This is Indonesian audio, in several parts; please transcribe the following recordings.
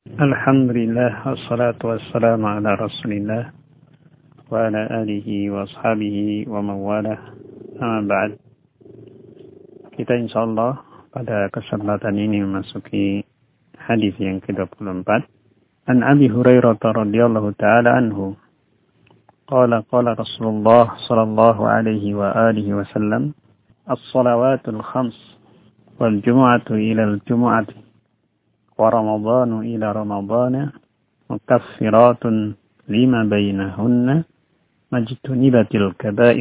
Alhamdulillah, wassalatu wassalamu ala rasulillah wa ala alihi wa ashabihi wa mawalah. Amma ba'd. Kita insyaallah pada kesempatan ini memasuki hadis yang ke-24. An Abi Hurairah radhiyallahu ta'ala anhu. Qala Rasulullah sallallahu alaihi wa alihi wa sallam, as-salawatul khams wal jumu'atu ila al-jumu'ati wa ramadhanu ila ramadhana mukaffiratun lima bainahunna majtunibatil kaba'ir.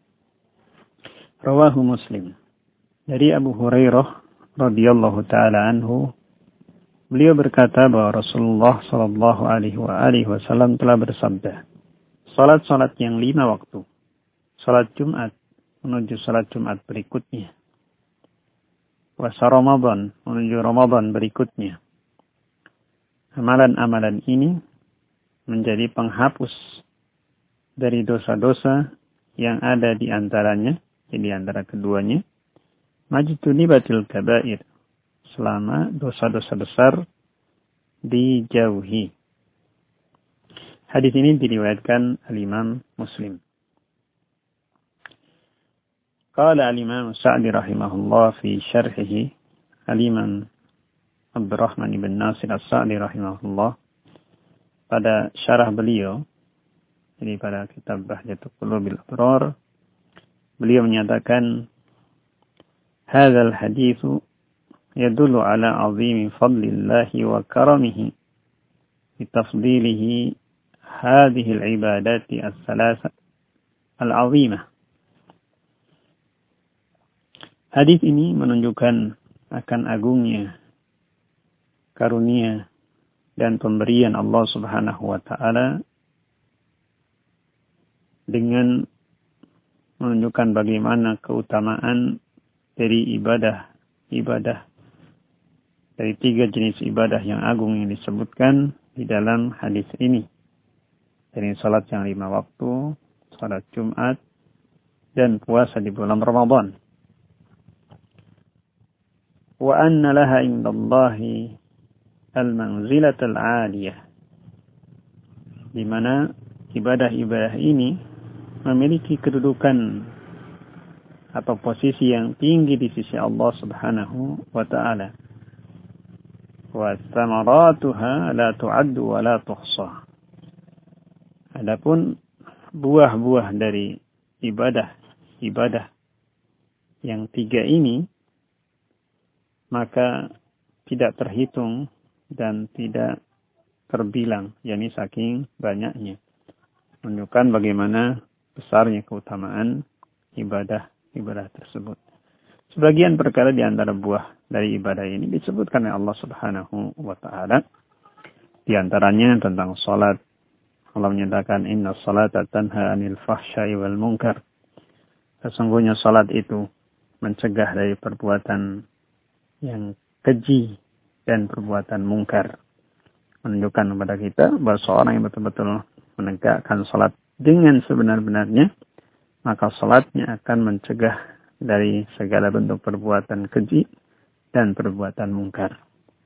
Rawahu Muslim. Dari Abu Hurairah radhiyallahu taala anhu, beliau berkata bahwa Rasulullah sallallahu alaihi wasallam telah bersabda, salat yang 5 waktu, salat Jumat menuju salat Jumat berikutnya, puasa Ramadan menuju Ramadan berikutnya. Amalan-amalan ini menjadi penghapus dari dosa-dosa yang ada di antaranya, di antara keduanya, majtunibatil kaba'ir, selama dosa-dosa besar dijauhi. Hadis ini diriwayatkan al-Imam Muslim. Qala al-Imam Sa'di rahimahullah fi syarhihi, al-Imam Abdurrahman ibn Nasir As-Sa'di rahimahullah pada syarah beliau, jadi pada kitab Bahjatul Qulubil Abrar, beliau menyatakan, hadzal haditsu yadullu ala 'azimi fadlillahi wa karamihi bi tafdilihi hadhihi al-ibadati as-salasah al-'azimah. Hadis ini menunjukkan akan agungnya karunia dan pemberian Allah Subhanahu wa taala dengan menunjukkan bagaimana keutamaan dari ibadah dari 3 jenis ibadah yang agung yang disebutkan di dalam hadis ini. Dari salat yang 5 waktu, salat Jumat, dan puasa di bulan Ramadan. Wa anna laha indallahi al-manzilatul 'aliyah, di mana ibadah-ibadah ini memiliki kedudukan atau posisi yang tinggi di sisi Allah Subhanahu wa taala. Wa thamaratuha la tu'addu wa la tuhsa. Adapun buah-buah dari ibadah yang 3 ini maka tidak terhitung dan tidak terbilang, yakni saking banyaknya. Menunjukkan bagaimana besarnya keutamaan ibadah tersebut. Sebagian perkara di antara buah dari ibadah ini disebutkan oleh Allah Subhanahu wa taala. Di antaranya tentang salat. Allah menyatakan, inna salata tanha 'anil fahsya'i wal munkar. Sesungguhnya salat itu mencegah dari perbuatan yang keji dan perbuatan mungkar. Menunjukkan kepada kita bahwa seorang yang betul-betul menegakkan salat dengan sebenar-benarnya, maka salatnya akan mencegah dari segala bentuk perbuatan keji dan perbuatan mungkar.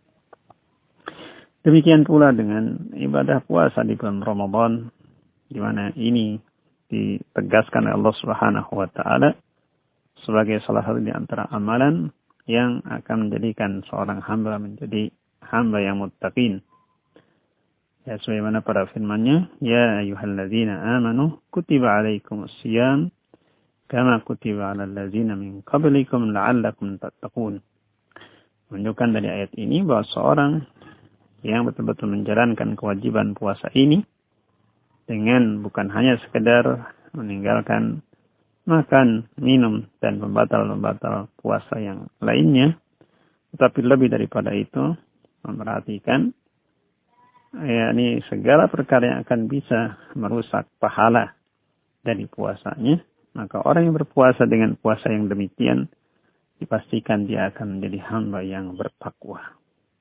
Demikian pula dengan ibadah puasa di bulan Ramadan, di mana ini ditegaskan oleh Allah Subhanahu wa taala sebagai salah satu di antara amalan yang akan menjadikan seorang hamba menjadi hamba yang muttaqin. Ya, sebagaimana pada firman-Nya, ya ayyuhalladzina amanu kutiba alaikumus shiyam kama kutiba alal ladzina min qablikum la'allakum tattaqun. Menunjukkan dari ayat ini bahwa seorang yang betul-betul menjalankan kewajiban puasa ini dengan bukan hanya sekedar meninggalkan makan, minum, dan pembatal-pembatal puasa yang lainnya, tetapi lebih daripada itu, memperhatikan yakni segala perkara yang akan bisa merusak pahala dari puasanya, maka orang yang berpuasa dengan puasa yang demikian, dipastikan dia akan menjadi hamba yang bertakwa.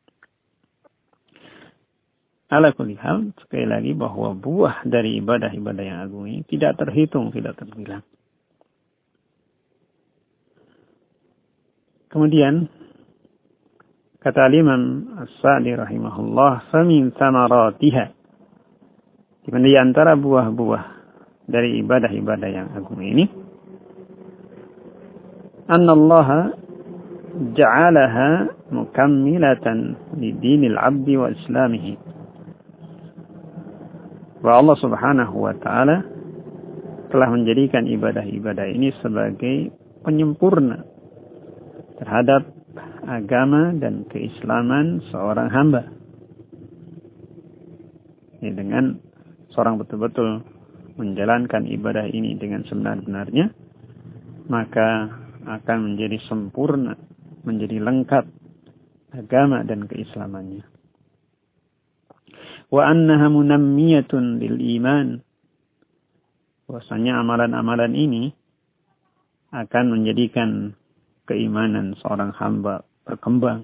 Ala kulli hal, sekali lagi bahwa buah dari ibadah-ibadah yang agung ini tidak terhitung, tidak terbilang. Kemudian Kata Imam As-Sa'di rahimahullah, famin thamaratiha, di antara buah-buah dari ibadah-ibadah yang agung ini, anna Allah ja'alaha mukammilatan li dinil abdi wa islamihi. Wa Allah subhanahu wa ta'ala telah menjadikan ibadah-ibadah ini sebagai penyempurna terhadap agama dan keislaman seorang hamba. Ya, dengan seorang betul-betul menjalankan ibadah ini dengan sebenar-benarnya, maka akan menjadi sempurna, menjadi lengkap agama dan keislamannya. Wa annaha munammiyatun lil iman. Bahwasanya amalan-amalan ini akan menjadikan keimanan seorang hamba berkembang.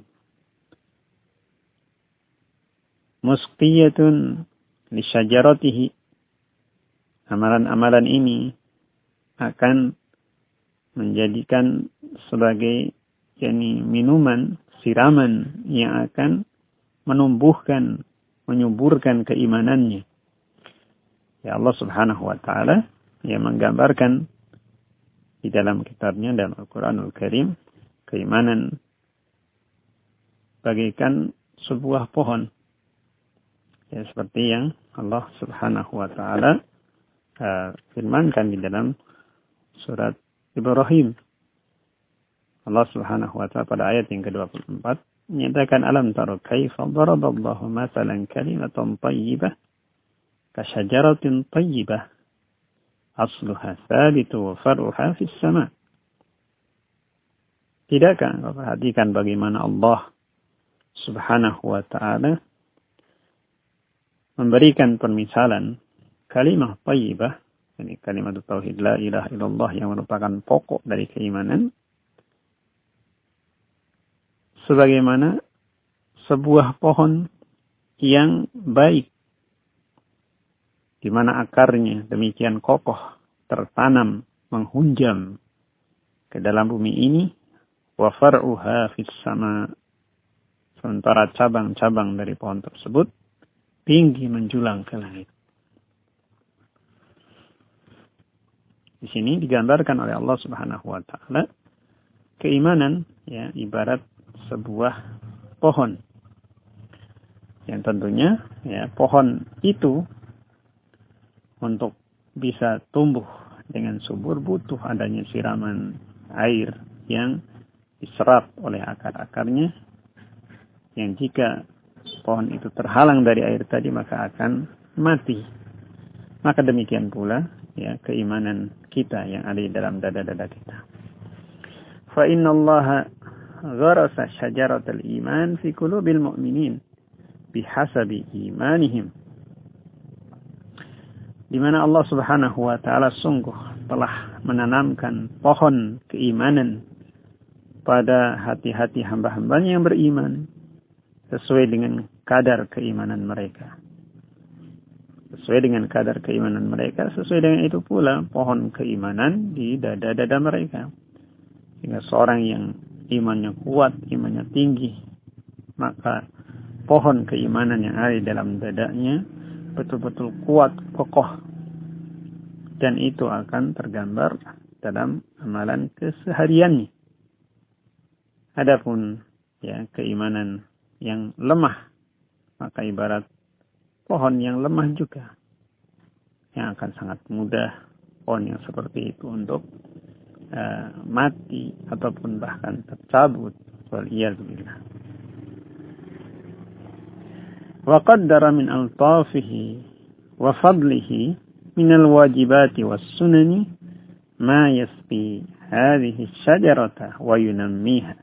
Musqiyatun li syajaratihi. Amalan-amalan ini akan menjadikan sebagai minuman, siraman yang akan menumbuhkan, menyuburkan keimanannya. Ya, Allah subhanahu wa ta'ala yang menggambarkan di dalam kitabnya, dalam Al-Quranul Karim, keimanan bagaikan sebuah pohon. Ya, seperti yang Allah subhanahu wa ta'ala firmankan di dalam surat Ibrahim. Allah subhanahu wa ta'ala pada ayat yang ke-24 menyatakan, alam tara kaifa daraballahu mathalan kalimatan thayyibah kasyajaratin thayyibah asluha thabitu wa far'uha fis sama'. Tidakkah Anda perhatikan bagaimana Allah subhanahu wa ta'ala memberikan permisalan kalimat thayyibah, ini kalimat tauhid la ilaha illallah yang merupakan pokok dari keimanan, sebagaimana sebuah pohon yang baik, di mana akarnya demikian kokoh, tertanam, menghunjam ke dalam bumi ini, wa far'uha fis sama', sementara cabang-cabang dari pohon tersebut tinggi menjulang ke langit. Di sini digambarkan oleh Allah Subhanahu wa taala keimanan, ya, ibarat sebuah pohon. Yang tentunya, ya, pohon itu untuk bisa tumbuh dengan subur butuh adanya siraman air yang diserap oleh akar-akarnya, yang jika pohon itu terhalang dari air tadi maka akan mati. Maka demikian pula, ya, keimanan kita yang ada di dalam dada-dada kita. Fa inna Allah gharasa syajaratal iman fi qulubil mu'minin bihasabi imanihim. Di mana Allah Subhanahu wa taala sungguh telah menanamkan pohon keimanan pada hati-hati hamba-hambanya yang beriman sesuai dengan kadar keimanan mereka. Sesuai dengan kadar keimanan mereka, sesuai dengan itu pula pohon keimanan di dada-dada mereka. Sehingga seorang yang imannya kuat, imannya tinggi, maka pohon keimanan yang ada di dalam dadanya betul-betul kuat, kokoh, dan itu akan tergambar dalam amalan kesehariannya. Adapun, ya, keimanan yang lemah, maka ibarat pohon yang lemah juga, yang akan sangat mudah pohon yang seperti itu untuk mati ataupun bahkan tercabut. Waliyadzubillah. Wa qaddara min altafihi wa fadlihi min alwajibati was sunani ma yasqi hadhihi syajarata wa yunammiha.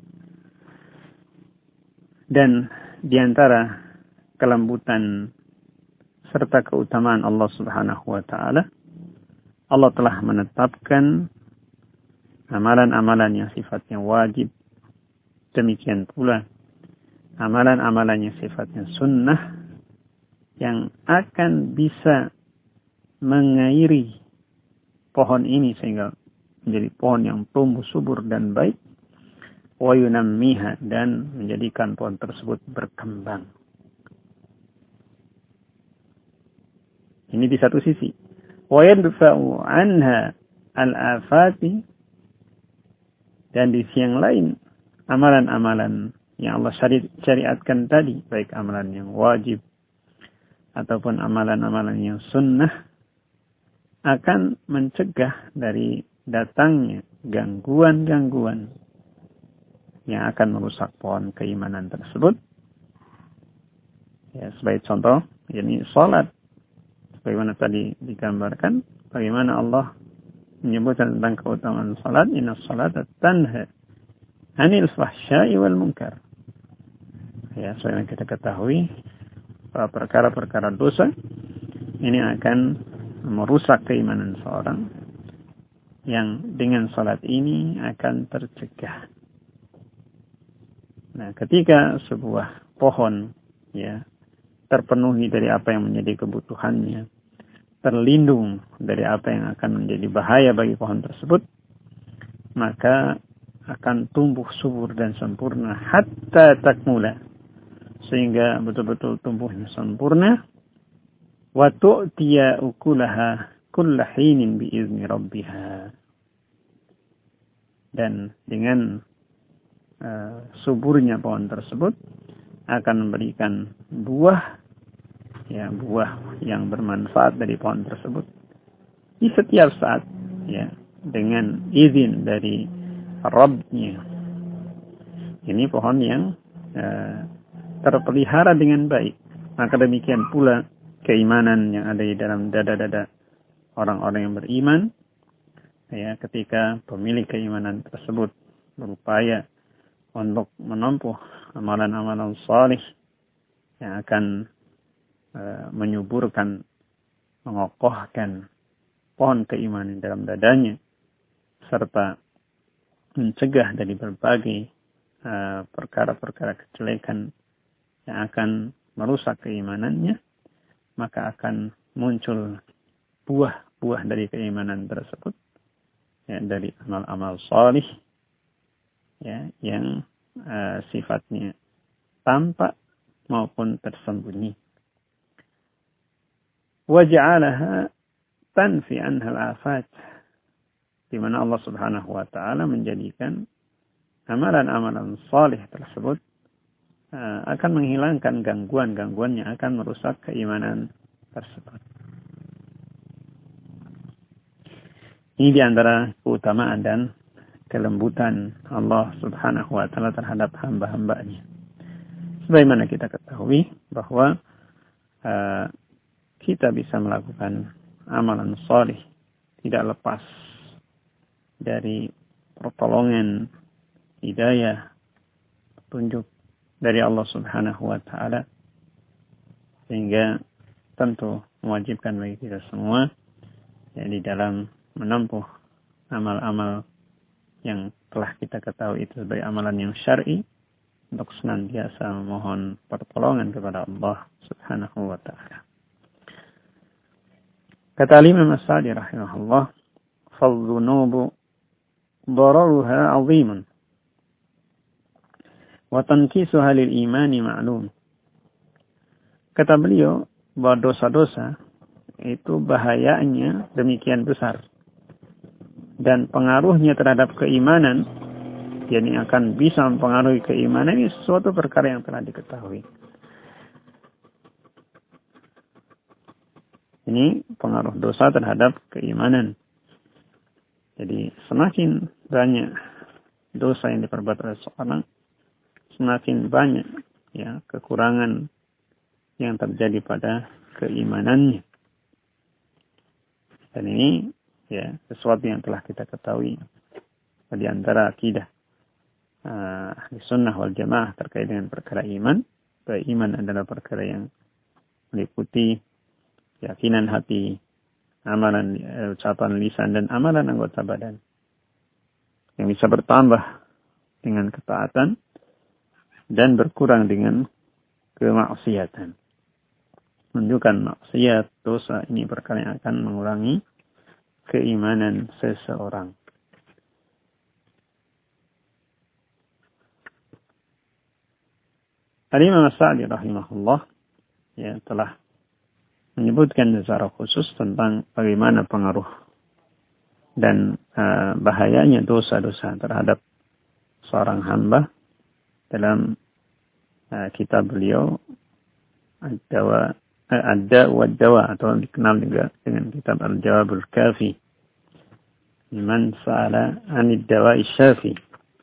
Dan diantara kelembutan serta keutamaan Allah Subhanahu wa ta'ala, Allah telah menetapkan amalan-amalan yang sifatnya wajib, demikian pula amalan-amalan yang sifatnya sunnah yang akan bisa mengairi pohon ini sehingga menjadi pohon yang tumbuh subur dan baik. wa yunammiha, dan menjadikan pohon tersebut berkembang. Ini di satu sisi. Wa yadfa'u anha al-afati, dan di sisi yang lain amalan-amalan yang Allah syariatkan tadi, baik amalan yang wajib ataupun amalan-amalan yang sunnah, akan mencegah dari datangnya gangguan-gangguan yang akan merusak pohon keimanan tersebut. Ya, sebagai contoh, yakni salat. Bagaimana tadi digambarkan, bagaimana Allah menyebutkan tentang keutamaan salat, inna salata tanha 'anil fahsya'i wal munkar. Ya, seperti yang kita ketahui, perkara-perkara dosa ini akan merusak keimanan seorang, yang dengan salat ini akan tercegah. Nah, ketika sebuah pohon ya terpenuhi dari apa yang menjadi kebutuhannya, terlindung dari apa yang akan menjadi bahaya bagi pohon tersebut, maka akan tumbuh subur dan sempurna hatta takmula, sehingga betul-betul tumbuhnya sempurna. Wa tu'tiya ukulaha kulla hinin biizni rabbiha. Dan dengan suburnya pohon tersebut akan memberikan buah yang bermanfaat dari pohon tersebut di setiap saat, ya, dengan izin dari Rabb-nya. Ini pohon yang terpelihara dengan baik. Maka demikian pula keimanan yang ada di dalam dada-dada orang-orang yang beriman, ya, ketika pemilik keimanan tersebut berupaya untuk menempuh amalan-amalan salih yang akan menyuburkan, mengokohkan pohon keimanan dalam dadanya, serta mencegah dari berbagai perkara-perkara kejelekan yang akan merusak keimanannya, maka akan muncul buah-buah dari keimanan tersebut, ya, dari amal-amal salih, ya, yang sifatnya tampak maupun tersembunyi. Waja'alaha tanfi anha al-afat, di mana Allah Subhanahu wa taala menjadikan amalan-amalan salih tersebut akan menghilangkan gangguan-gangguan yang akan merusak keimanan tersebut. Ini di antara keutamaan dan kelembutan Allah Subhanahu wa taala terhadap hamba-hambanya. Sebagaimana kita ketahui bahwa kita bisa melakukan amalan salih tidak lepas dari pertolongan, hidayah, petunjuk dari Allah Subhanahu wa taala, sehingga tentu mewajibkan bagi kita semua, ya, di dalam menempuh amal-amal yang telah kita ketahui itu sebagai amalan yang syar'i, untuk senantiasa memohon pertolongan kepada Allah Subhanahu wa taala. Kata Imam As-Sa'di rahimahullah, "Fadh-dhunubu dararuha 'azimun wa tankisuha lil imani ma'lum." Kata beliau bahwa dosa-dosa itu bahayanya demikian besar, dan pengaruhnya terhadap keimanan, yakni akan bisa mempengaruhi keimanan, ini sesuatu perkara yang telah diketahui. Ini pengaruh dosa terhadap keimanan. Jadi semakin banyak dosa yang diperbuat oleh seorang, semakin banyak, ya, kekurangan yang terjadi pada keimanannya. Dan ini, ya, sesuatu yang telah kita ketahui di antara akidah ahli sunnah wal jamaah terkait dengan perkara iman. Bahwa iman adalah perkara yang meliputi keyakinan hati, amalan ucapan lisan, dan amalan anggota badan, yang bisa bertambah dengan ketaatan dan berkurang dengan kemaksiatan. Menunjukkan maksiat, dosa, ini perkara yang akan mengurangi keimanan seseorang. Al-Imam As-Sa'di rahimahullah ya telah menyebutkan secara khusus tentang bagaimana pengaruh dan bahayanya dosa-dosa terhadap seorang hamba dalam kitab beliau Ad-Da' wad-Dawa, atau dikenal juga dengan kitab Al-Jawabul Kafi liman sa'ala 'anid dawa'i syafi,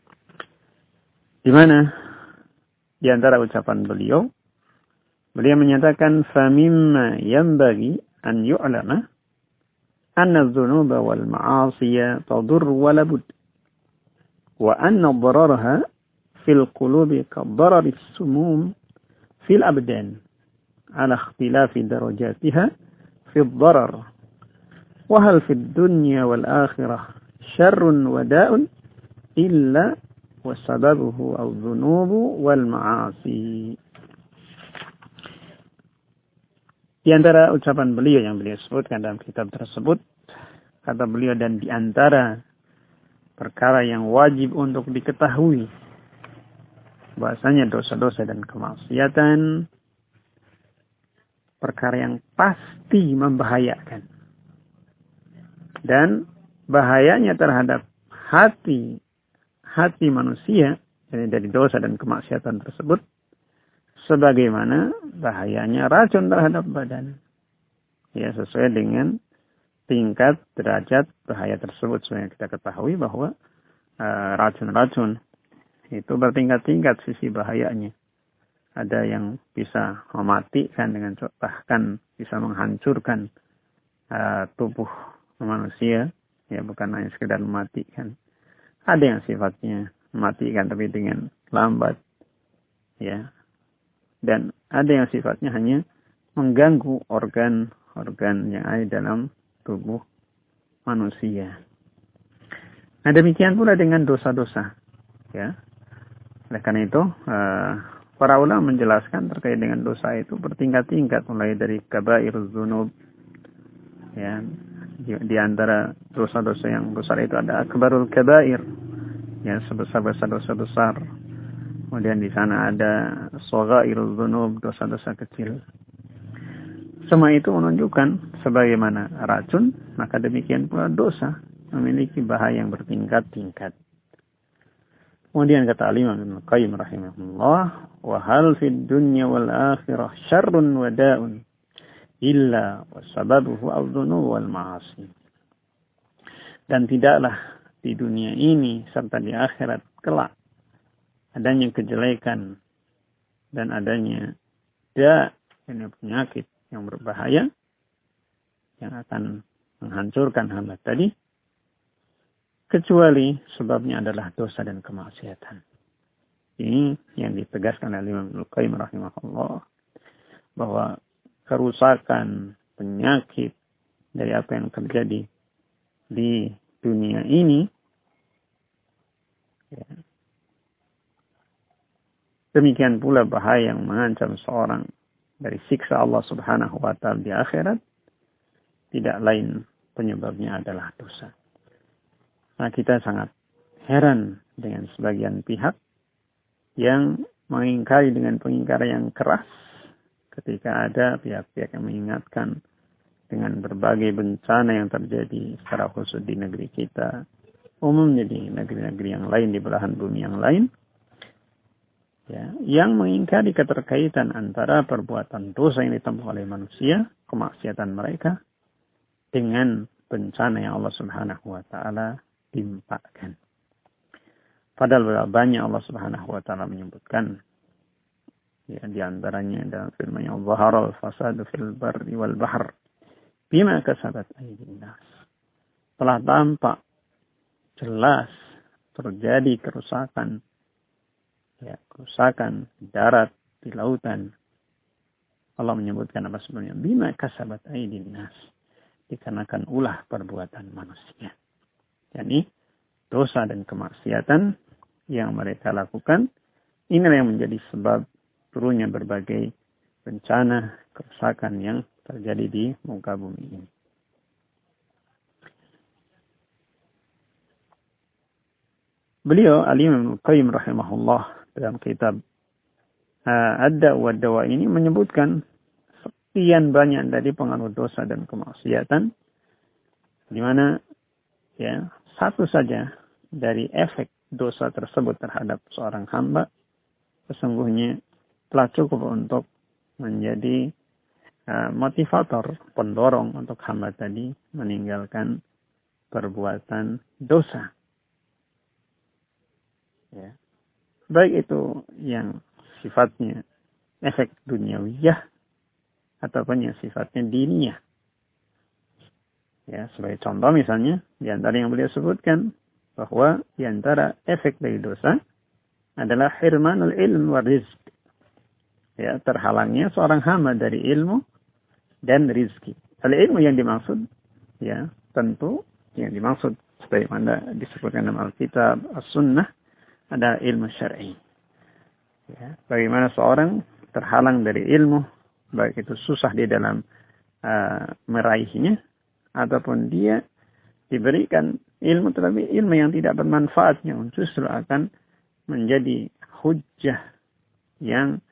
di mana di antara ucapan beliau menyatakan famimma yanbaghi an yu'lama anna adh-dhunuba wal ma'asiya tadur wa labud wa anna dararaha fil qulubi kadarari sumum fil abdan ala ikhtilafi darajatiha fi darar wa hal fid dunya wal akhirah syarrun wa da'un illa wa sababuhu adh-dhunubu wal ma'asi. Di antara ucapan beliau yang beliau sebutkan dalam kitab tersebut, kata beliau, dan di antara perkara yang wajib untuk diketahui bahasanya dosa-dosa dan kemaksiatan perkara yang pasti membahayakan, dan bahayanya terhadap hati manusia dari dosa dan kemaksiatan tersebut sebagaimana bahayanya racun terhadap badan. Ya, sesuai dengan tingkat derajat bahaya tersebut. Sebenarnya kita ketahui bahwa racun-racun itu bertingkat-tingkat sisi bahayanya. Ada yang bisa mematikan dengan bahkan bisa menghancurkan tubuh manusia. Ya, bukan hanya sekedar mematikan. Ada yang sifatnya mematikan tapi dengan lambat. Ya. Dan ada yang sifatnya hanya mengganggu organ-organ yang ada dalam tubuh manusia. Nah, demikian pula dengan dosa-dosa. Ya. Oleh karena itu, para ulama menjelaskan terkait dengan dosa itu bertingkat-tingkat, mulai dari kabairuz dzunub. Ya. Di antara dosa-dosa yang besar itu ada akbarul kabair. Ya, sebesar-besar dosa besar. Kemudian di sana ada shaghairuz dzunub, dosa-dosa kecil. Semua itu menunjukkan sebagaimana racun, maka demikian pula dosa memiliki bahaya yang bertingkat-tingkat. Kemudian kata Al-Imam Ibnu Qayyim rahimahullah, wa hal fid dunya wal akhirah syarrun wa da'un illa wasababuhu adh-dhunub wal ma'asi. Dan tidaklah di dunia ini serta di akhirat kelak adanya kejelekan dan adanya penyakit yang berbahaya yang akan menghancurkan hamba tadi, kecuali sebabnya adalah dosa dan kemaksiatan. Ini yang ditegaskan oleh Imam Ibnu Qayyim rahimahullah, bahwa kerusakan, penyakit dari apa yang terjadi di dunia ini, ya, demikian pula bahaya yang mengancam seorang dari siksa Allah Subhanahu wa Ta'ala di akhirat, tidak lain penyebabnya adalah dosa. Nah, kita sangat heran dengan sebagian pihak yang mengingkari dengan pengingkaran yang keras ketika ada pihak-pihak yang mengingatkan dengan berbagai bencana yang terjadi secara khusus di negeri kita, umumnya di negeri-negeri yang lain, di belahan bumi yang lain, ya, yang mengingkari keterkaitan antara perbuatan dosa yang ditempuh oleh manusia, kemaksiatan mereka, dengan bencana yang Allah Subhanahu wa Ta'ala timpakan. Padahal banyak Allah Subhanahu wa Ta'ala menyebutkan, ya, di antaranya dalam firman-Nya, "Dhahara al-fasadu fil barri wal bahr bima kasabat aydin nas." Telah tampak jelas terjadi kerusakan, ya, kerusakan di darat, di lautan. Allah menyebutkan apa sebenarnya? Bima kasabat aydin nas, dikarenakan ulah perbuatan manusia. Yani dosa dan kemaksiatan yang mereka lakukan, inilah yang menjadi sebab turunnya berbagai bencana, kerusakan yang terjadi di muka bumi ini. Beliau Al-Imam Ibnu Qayyim rahimahullah dalam kitab ada wadawa ini menyebutkan sekian banyak dari pengaruh dosa dan kemaksiatan, di mana ya satu saja dari efek dosa tersebut terhadap seorang hamba sesungguhnya telah cukup untuk menjadi motivator, pendorong untuk hamba tadi meninggalkan perbuatan dosa. Ya. Baik itu yang sifatnya efek duniawiyah ataupun yang sifatnya diniyah. Ya, sebagai contoh misalnya, di antara yang beliau sebutkan bahwa di antara efek dari dosa adalah hirmanul ilm wa rizq. Ya, terhalangnya seorang hamba dari ilmu dan rizki. Al-ilmu yang dimaksud, ya, tentu yang dimaksud sebagaimana disebutkan dalam Alkitab, As-Sunnah, ada ilmu syar'i. Ya, bagaimana seorang terhalang dari ilmu, baik itu susah di dalam meraihnya, ataupun dia diberikan ilmu, tetapi ilmu yang tidak bermanfaatnya justru akan menjadi hujjah yang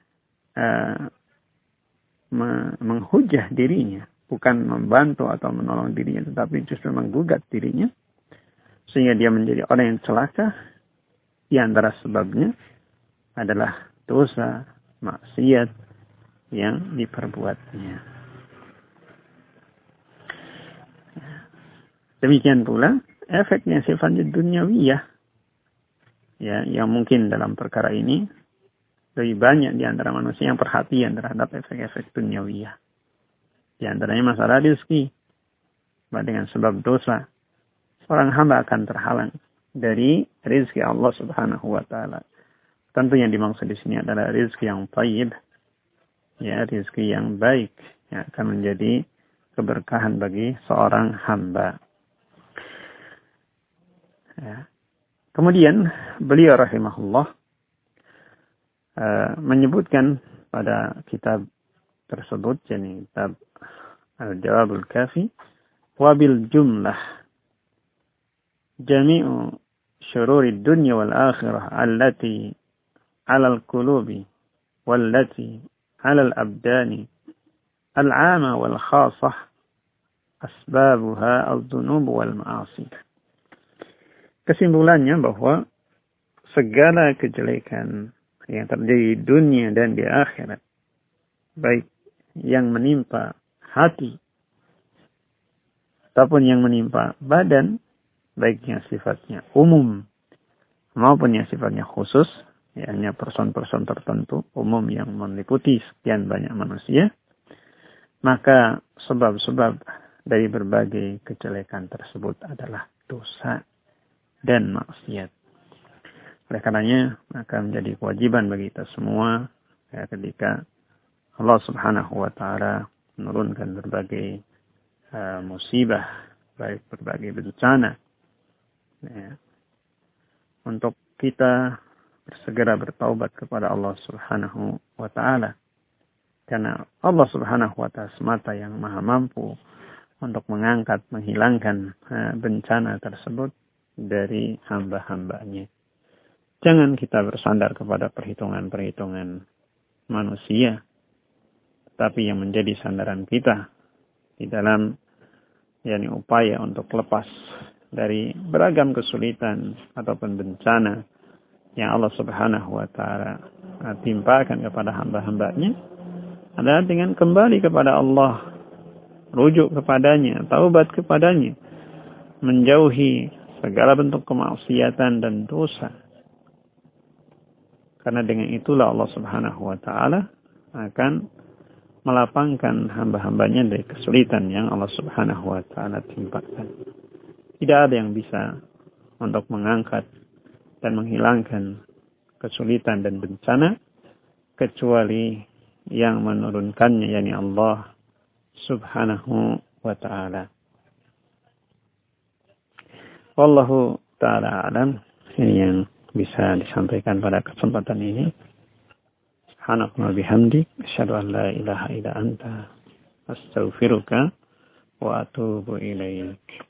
menghujah dirinya, bukan membantu atau menolong dirinya, tetapi justru menggugat dirinya, sehingga dia menjadi orang yang celaka. Di antara sebabnya adalah dosa, maksiat yang diperbuatnya. Demikian pula efeknya sifatnya duniawiyah, ya, yang mungkin dalam perkara ini lebih banyak di antara manusia yang perhatian terhadap efek-efek duniawiyah. Di antaranya masalah rezeki. Dengan sebab dosa, seorang hamba akan terhalang dari rezeki Allah Subhanahu wa taala. Tentu yang dimaksud di sini adalah rezeki yang thayyib, ya, rezeki yang baik yang akan menjadi keberkahan bagi seorang hamba. Ya. Kemudian beliau rahimahullah menyebutkan pada kitab tersebut, yakni kitab Al-Jawabul Kafi, wabil jumlah jami'u syururi dunya wal akhirah allati 'alal qulubi wallati 'alal abdani al-'ama wal khassah asbabuha adh-dhunub wal ma'asi. Kesimpulannya bahwa segala kejelekan yang terjadi di dunia dan di akhirat, baik yang menimpa hati ataupun yang menimpa badan, baik yang sifatnya umum maupun yang sifatnya khusus, ya, hanya person-person tertentu umum yang meliputi sekian banyak manusia, maka sebab-sebab dari berbagai kejelekan tersebut adalah dosa dan maksiat. Oleh karenanya, maka menjadi kewajiban bagi kita semua, ya, ketika Allah Subhanahu wa taala menurunkan berbagai musibah, baik berbagai bencana, ya, untuk kita segera bertaubat kepada Allah Subhanahu wa taala. Karena Allah Subhanahu wa taala semata yang maha mampu untuk mengangkat, menghilangkan bencana tersebut dari hamba-hambanya. Jangan kita bersandar kepada perhitungan-perhitungan manusia, tapi yang menjadi sandaran kita di dalam, yakni, upaya untuk lepas dari beragam kesulitan ataupun bencana yang Allah Subhanahu wa taala timpakan kepada hamba-hambanya adalah dengan kembali kepada Allah, rujuk kepadanya, taubat kepadanya, menjauhi segala bentuk kemaksiatan dan dosa. Karena dengan itulah Allah Subhanahu wa taala akan melapangkan hamba-hambanya dari kesulitan yang Allah Subhanahu wa taala timpakan. Tidak ada yang bisa untuk mengangkat dan menghilangkan kesulitan dan bencana kecuali yang menurunkannya, yakni Allah Subhanahu wa taala. Wallahu taala alam. Ini yang bisa disampaikan pada kesempatan ini. Subhanallah bihamdi, asyhadu an la ilaha illa anta, astaghfiruka wa atubu ilaik.